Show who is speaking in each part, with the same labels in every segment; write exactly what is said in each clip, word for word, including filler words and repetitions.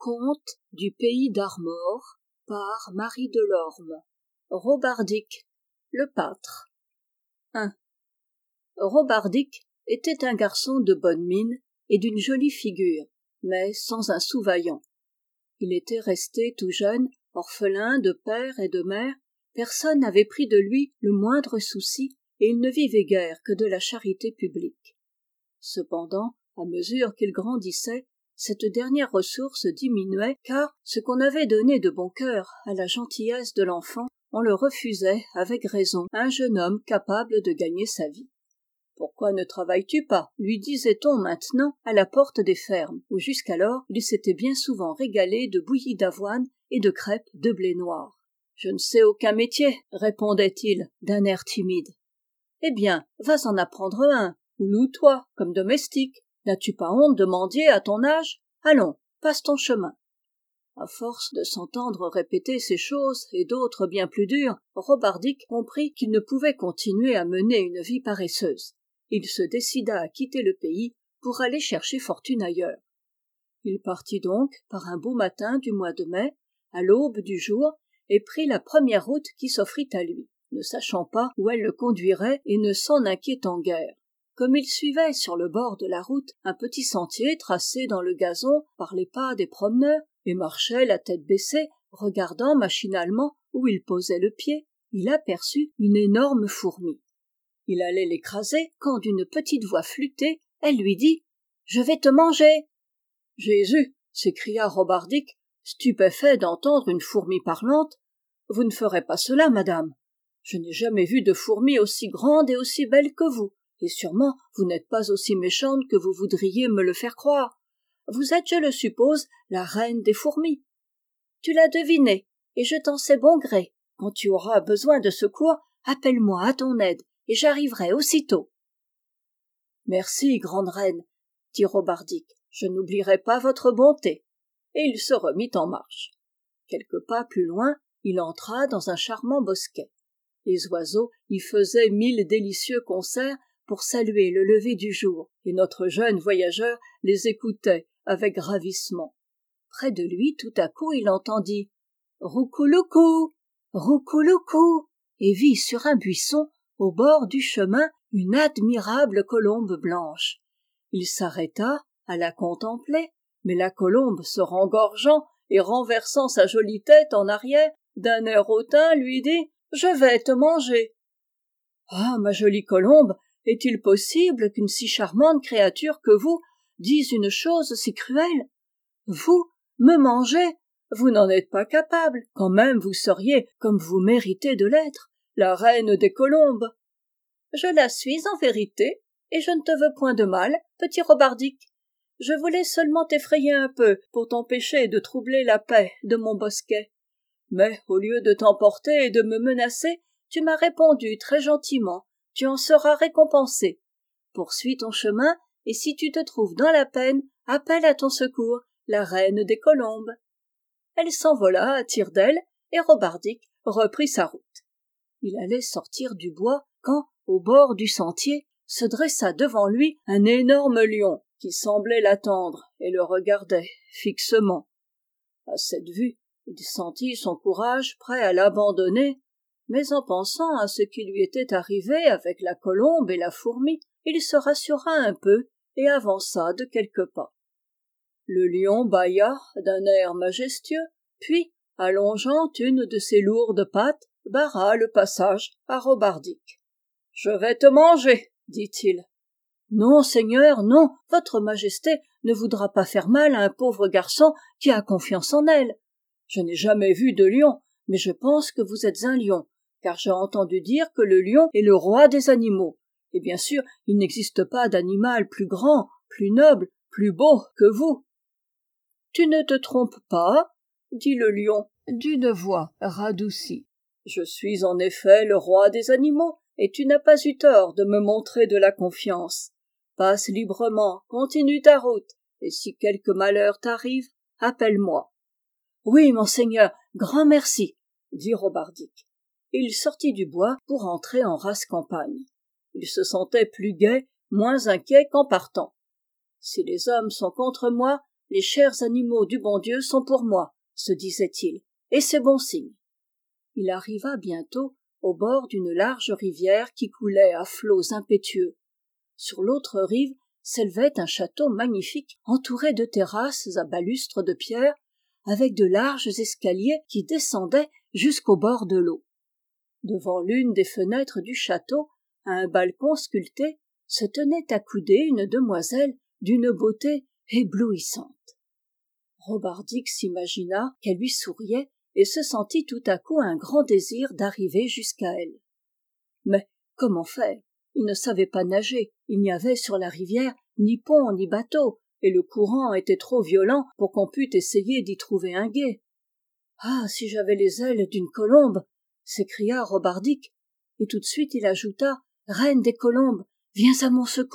Speaker 1: Conte du pays d'Armor par Marie Delorme. Robardic, le pâtre. un. Robardic était un garçon de bonne mine et d'une jolie figure, mais sans un sou vaillant. Il était resté tout jeune, orphelin de père et de mère, personne n'avait pris de lui le moindre souci, et il ne vivait guère que de la charité publique. Cependant, à mesure qu'il grandissait, cette dernière ressource diminuait, car ce qu'on avait donné de bon cœur à la gentillesse de l'enfant, on le refusait avec raison à un jeune homme capable de gagner sa vie. « Pourquoi ne travailles-tu pas ?» lui disait-on maintenant à la porte des fermes, où jusqu'alors il s'était bien souvent régalé de bouillies d'avoine et de crêpes de blé noir. « Je ne sais aucun métier, » répondait-il d'un air timide. « Eh bien, vas en apprendre un, ou loue-toi comme domestique. N'as-tu pas honte de mendier à ton âge ? Allons, passe ton chemin. » À force de s'entendre répéter ces choses et d'autres bien plus dures, Robardic comprit qu'il ne pouvait continuer à mener une vie paresseuse. Il se décida à quitter le pays pour aller chercher fortune ailleurs. Il partit donc par un beau matin du mois de mai, à l'aube du jour, et prit la première route qui s'offrit à lui, ne sachant pas où elle le conduirait et ne s'en inquiétant guère. Comme il suivait sur le bord de la route un petit sentier tracé dans le gazon par les pas des promeneurs, et marchait la tête baissée, regardant machinalement où il posait le pied, il aperçut une énorme fourmi. Il allait l'écraser quand d'une petite voix flûtée, elle lui dit « Je vais te manger !»« Jésus !» s'écria Robardic, stupéfait d'entendre une fourmi parlante. « Vous ne ferez pas cela, madame. Je n'ai jamais vu de fourmi aussi grande et aussi belle que vous, et sûrement vous n'êtes pas aussi méchante que vous voudriez me le faire croire. Vous êtes, je le suppose, la reine des fourmis. Tu l'as deviné, et je t'en sais bon gré. Quand tu auras besoin de secours, appelle-moi à ton aide, et j'arriverai aussitôt. »« Merci, grande reine, » dit Robardic, « je n'oublierai pas votre bonté. » Et il se remit en marche. Quelques pas plus loin, il entra dans un charmant bosquet. Les oiseaux y faisaient mille délicieux concerts pour saluer le lever du jour, et notre jeune voyageur les écoutait avec ravissement. Près de lui, tout à coup, il entendit « Roucouloucou, roucouloucou » et vit sur un buisson, au bord du chemin, une admirable colombe blanche. Il s'arrêta à la contempler, mais la colombe se rengorgeant et renversant sa jolie tête en arrière, d'un air hautain lui dit « Je vais te manger. »« Ah, ma jolie colombe, est-il possible qu'une si charmante créature que vous dise une chose si cruelle ? Vous, me manger ? Vous n'en êtes pas capable, quand même vous seriez, comme vous méritez de l'être, la reine des colombes. »« Je la suis en vérité, et je ne te veux point de mal, petit Robardic. Je voulais seulement t'effrayer un peu pour t'empêcher de troubler la paix de mon bosquet. Mais au lieu de t'emporter et de me menacer, tu m'as répondu très gentiment. Tu en seras récompensé. Poursuis ton chemin, et si tu te trouves dans la peine, appelle à ton secours la reine des colombes. » Elle s'envola à tire-d'aile, et Robardic reprit sa route. Il allait sortir du bois quand, au bord du sentier, se dressa devant lui un énorme lion qui semblait l'attendre et le regardait fixement. À cette vue, il sentit son courage prêt à l'abandonner, mais en pensant à ce qui lui était arrivé avec la colombe et la fourmi, il se rassura un peu et avança de quelques pas. Le lion bâilla d'un air majestueux, puis, allongeant une de ses lourdes pattes, barra le passage à Robardic. « Je vais te manger, » dit-il. « Non, seigneur, non, votre majesté ne voudra pas faire mal à un pauvre garçon qui a confiance en elle. Je n'ai jamais vu de lion, mais je pense que vous êtes un lion, car j'ai entendu dire que le lion est le roi des animaux, et bien sûr, il n'existe pas d'animal plus grand, plus noble, plus beau que vous. »« Tu ne te trompes pas, » dit le lion d'une voix radoucie. « Je suis en effet le roi des animaux, et tu n'as pas eu tort de me montrer de la confiance. Passe librement, continue ta route, et si quelque malheur t'arrive, appelle-moi. »« Oui, monseigneur, grand merci, » dit Robardic. Et il sortit du bois pour entrer en rase campagne. Il se sentait plus gai, moins inquiet qu'en partant. « Si les hommes sont contre moi, les chers animaux du bon Dieu sont pour moi, se disait-il, et c'est bon signe. Il arriva bientôt au bord d'une large rivière qui coulait à flots impétueux. Sur l'autre rive s'élevait un château magnifique entouré de terrasses à balustres de pierre, avec de larges escaliers qui descendaient jusqu'au bord de l'eau. Devant l'une des fenêtres du château, à un balcon sculpté, se tenait accoudée une demoiselle d'une beauté éblouissante. Robardik s'imagina qu'elle lui souriait et se sentit tout à coup un grand désir d'arriver jusqu'à elle. Mais comment faire? Il ne savait pas nager, il n'y avait sur la rivière ni pont ni bateau, et le courant était trop violent pour qu'on pût essayer d'y trouver un gué. « Ah, si j'avais les ailes d'une colombe !» s'écria Robardik, et tout de suite il ajouta « Reine des colombes, viens à mon secours !»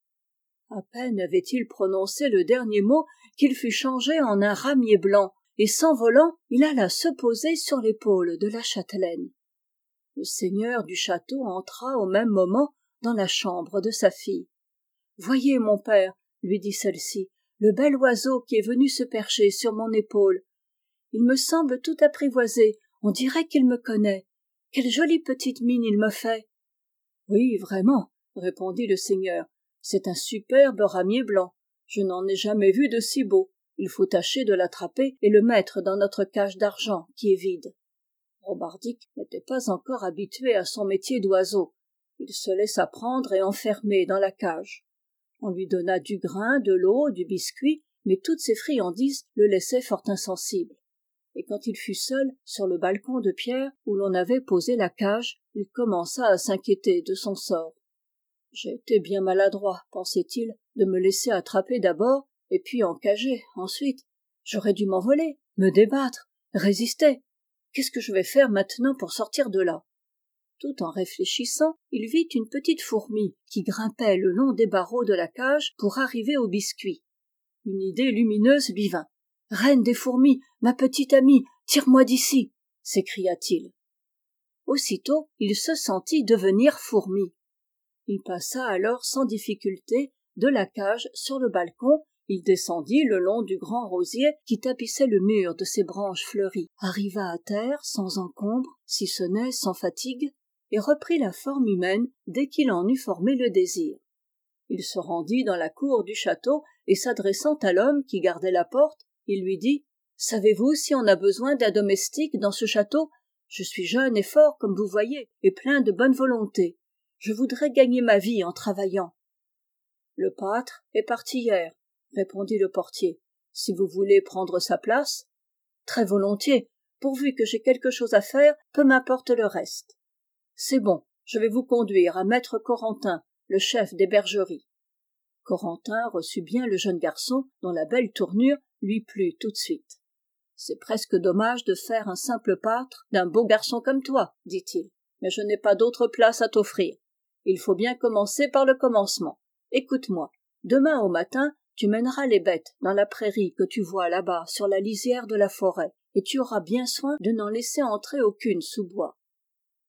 Speaker 1: À peine avait-il prononcé le dernier mot qu'il fut changé en un ramier blanc, et s'envolant, il alla se poser sur l'épaule de la châtelaine. Le seigneur du château entra au même moment dans la chambre de sa fille. « Voyez, mon père, lui dit celle-ci, le bel oiseau qui est venu se percher sur mon épaule. Il me semble tout apprivoisé, on dirait qu'il me connaît. Quelle jolie petite mine il me fait. »« Oui, vraiment, répondit le seigneur, c'est un superbe ramier blanc. Je n'en ai jamais vu de si beau. Il faut tâcher de l'attraper et le mettre dans notre cage d'argent qui est vide. » Robardik n'était pas encore habitué à son métier d'oiseau. Il se laissa prendre et enfermer dans la cage. On lui donna du grain, de l'eau, du biscuit, mais toutes ces friandises le laissaient fort insensible. Et quand il fut seul sur le balcon de pierre où l'on avait posé la cage, il commença à s'inquiéter de son sort. « J'ai été bien maladroit, pensait-il, de me laisser attraper d'abord, et puis encager ensuite. J'aurais dû m'envoler, me débattre, résister. Qu'est-ce que je vais faire maintenant pour sortir de là ?» Tout en réfléchissant, il vit une petite fourmi qui grimpait le long des barreaux de la cage pour arriver au biscuit. Une idée lumineuse lui vint. « Reine des fourmis, ma petite amie, tire-moi d'ici !» s'écria-t-il. Aussitôt, il se sentit devenir fourmi. Il passa alors sans difficulté de la cage sur le balcon, il descendit le long du grand rosier qui tapissait le mur de ses branches fleuries, arriva à terre sans encombre, si ce n'est sans fatigue, et reprit la forme humaine dès qu'il en eut formé le désir. Il se rendit dans la cour du château et s'adressant à l'homme qui gardait la porte, il lui dit « Savez-vous si on a besoin d'un domestique dans ce château ? Je suis jeune et fort, comme vous voyez, et plein de bonne volonté. Je voudrais gagner ma vie en travaillant. »« Le pâtre est parti hier, » répondit le portier. « Si vous voulez prendre sa place, très volontiers, pourvu que j'ai quelque chose à faire, peu m'importe le reste. C'est bon, je vais vous conduire à maître Corentin, le chef des bergeries. » Corentin reçut bien le jeune garçon, dont la belle tournure lui plut tout de suite. « C'est presque dommage de faire un simple pâtre d'un beau garçon comme toi, dit-il, mais je n'ai pas d'autre place à t'offrir. Il faut bien commencer par le commencement. Écoute-moi, demain au matin, tu mèneras les bêtes dans la prairie que tu vois là-bas sur la lisière de la forêt, et tu auras bien soin de n'en laisser entrer aucune sous bois. »« Pourquoi ?»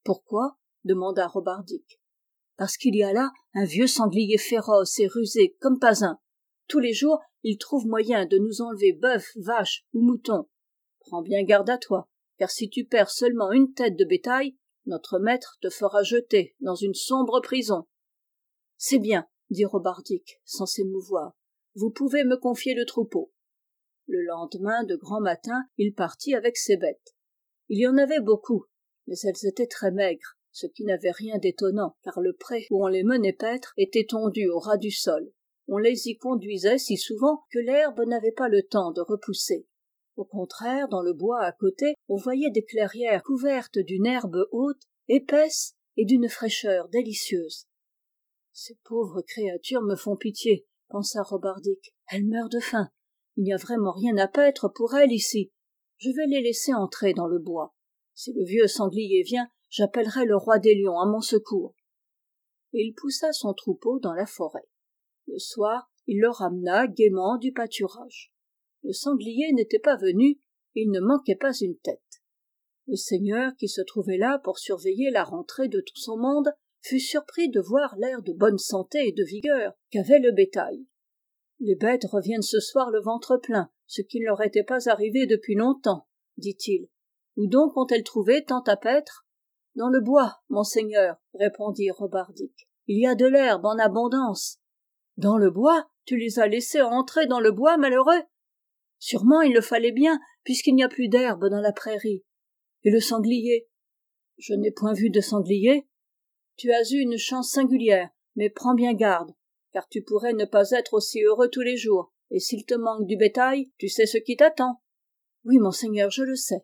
Speaker 1: demanda Robardik. « Parce qu'il y a là un vieux sanglier féroce et rusé comme pas un. Tous les jours, il trouve moyen de nous enlever bœufs, vaches ou moutons. Prends bien garde à toi, car si tu perds seulement une tête de bétail, notre maître te fera jeter dans une sombre prison. »« C'est bien, » dit Robardik, sans s'émouvoir. « Vous pouvez me confier le troupeau. » Le lendemain de grand matin, il partit avec ses bêtes. Il y en avait beaucoup, mais elles étaient très maigres, ce qui n'avait rien d'étonnant, car le pré où on les menait paître était tondu au ras du sol. On les y conduisait si souvent que l'herbe n'avait pas le temps de repousser. Au contraire, dans le bois à côté, on voyait des clairières couvertes d'une herbe haute, épaisse et d'une fraîcheur délicieuse. « Ces pauvres créatures me font pitié, » pensa Robardik. « Elles meurent de faim. Il n'y a vraiment rien à paître pour elles ici. Je vais les laisser entrer dans le bois. Si le vieux sanglier vient, j'appellerai le roi des lions à mon secours. » Et il poussa son troupeau dans la forêt. Le soir, il le ramena gaiement du pâturage. Le sanglier n'était pas venu, et il ne manquait pas une tête. Le seigneur, qui se trouvait là pour surveiller la rentrée de tout son monde, fut surpris de voir l'air de bonne santé et de vigueur qu'avait le bétail. Les bêtes reviennent ce soir le ventre plein, ce qui ne leur était pas arrivé depuis longtemps, dit-il. Où donc ont-elles trouvé tant à paître? Dans le bois, monseigneur, répondit Robardik. Il y a de l'herbe en abondance. Dans le bois? Tu les as laissées entrer dans le bois, malheureux? Sûrement il le fallait bien, puisqu'il n'y a plus d'herbe dans la prairie. Et le sanglier? Je n'ai point vu de sanglier. Tu as eu une chance singulière, mais prends bien garde, car tu pourrais ne pas être aussi heureux tous les jours, et s'il te manque du bétail, tu sais ce qui t'attend. Oui, monseigneur, je le sais.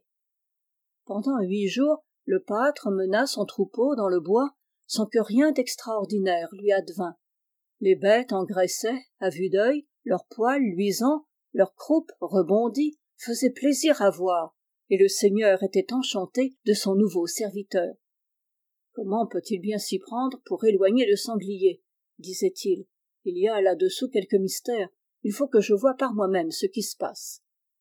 Speaker 1: Pendant huit jours, le pâtre mena son troupeau dans le bois, sans que rien d'extraordinaire lui advint. Les bêtes engraissaient à vue d'œil, leurs poils luisants, leurs croupes rebondies faisaient plaisir à voir, et le seigneur était enchanté de son nouveau serviteur. Comment peut-il bien s'y prendre pour éloigner le sanglier, disait-il. Il y a là-dessous quelque mystère. Il faut que je voie par moi-même ce qui se passe.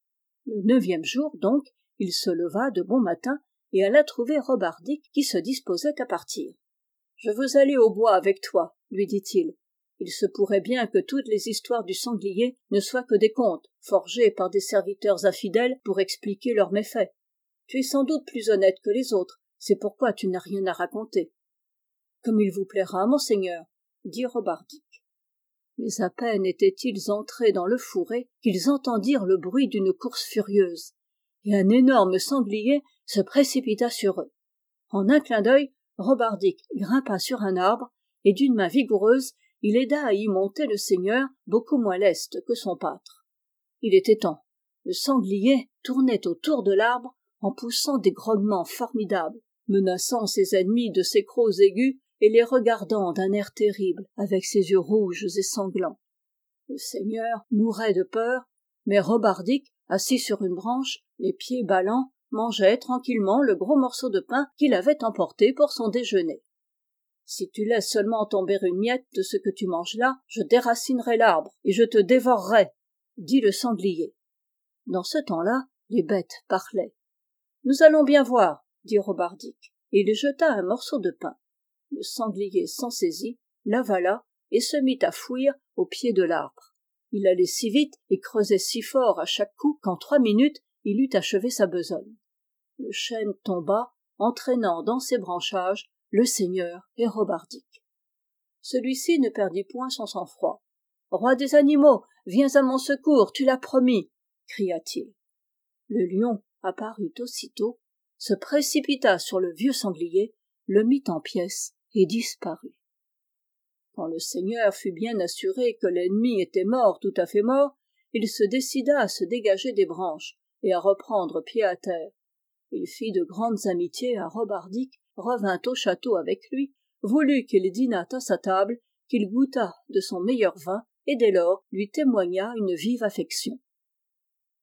Speaker 1: Le neuvième jour, donc, il se leva de bon matin et alla trouver Robardik qui se disposait à partir. « Je veux aller au bois avec toi, » lui dit-il. « Il se pourrait bien que toutes les histoires du sanglier ne soient que des contes, forgés par des serviteurs infidèles pour expliquer leurs méfaits. Tu es sans doute plus honnête que les autres, c'est pourquoi tu n'as rien à raconter. »« Comme il vous plaira, monseigneur, » dit Robardik. Mais à peine étaient-ils entrés dans le fourré qu'ils entendirent le bruit d'une course furieuse, et un énorme sanglier se précipita sur eux. En un clin d'œil, Robardik grimpa sur un arbre, et d'une main vigoureuse, il aida à y monter le seigneur, beaucoup moins leste que son pâtre. Il était temps. Le sanglier tournait autour de l'arbre en poussant des grognements formidables, menaçant ses ennemis de ses crocs aigus et les regardant d'un air terrible avec ses yeux rouges et sanglants. Le seigneur mourait de peur, mais Robardik, assis sur une branche, les pieds ballants, mangeait tranquillement le gros morceau de pain qu'il avait emporté pour son déjeuner. « Si tu laisses seulement tomber une miette de ce que tu manges là, je déracinerai l'arbre et je te dévorerai, » dit le sanglier. Dans ce temps-là, les bêtes parlaient. « Nous allons bien voir, » dit Robardik, et il jeta un morceau de pain. Le sanglier s'en saisit, l'avala et se mit à fouir au pied de l'arbre. Il allait si vite et creusait si fort à chaque coup qu'en trois minutes, il eut achevé sa besogne. Le chêne tomba, entraînant dans ses branchages le seigneur et Robardik. Celui-ci ne perdit point son sang-froid. « Roi des animaux, viens à mon secours, tu l'as promis !» cria-t-il. Le lion apparut aussitôt, se précipita sur le vieux sanglier, le mit en pièces et disparut. Quand le seigneur fut bien assuré que l'ennemi était mort, tout à fait mort, il se décida à se dégager des branches et à reprendre pied à terre. Il fit de grandes amitiés à Robardik, revint au château avec lui, voulut qu'il dînât à sa table, qu'il goûtât de son meilleur vin, et dès lors lui témoigna une vive affection.